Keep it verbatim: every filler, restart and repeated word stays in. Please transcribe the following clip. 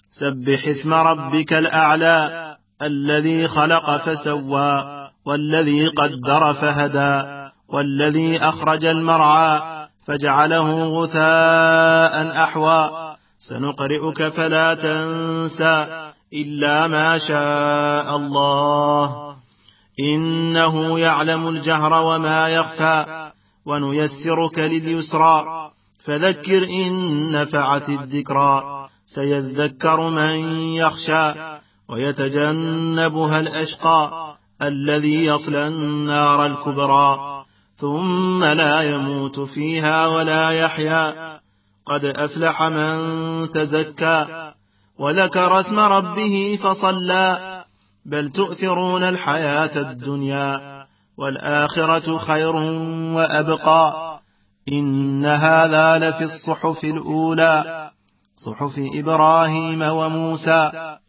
سبح اسم ربك الأعلى الذي خلق فسوى والذي قدر فهدى والذي أخرج المرعى فجعله غثاء أحوى سنقرئك فلا تنسى إلا ما شاء الله إنه يعلم الجهر وما يخفى ونيسرك لليسرى فذكر إن نفعت الذكرى سيذكر من يخشى ويتجنبها الأشقى الذي يصلى النار الكبرى ثم لا يموت فيها ولا يحيا قد أفلح من تزكى وذكر اسم ربه فصلى بل تؤثرون الحياة الدنيا والآخرة خير وأبقى إن هذا لفي الصحف الأولى صحف إبراهيم وموسى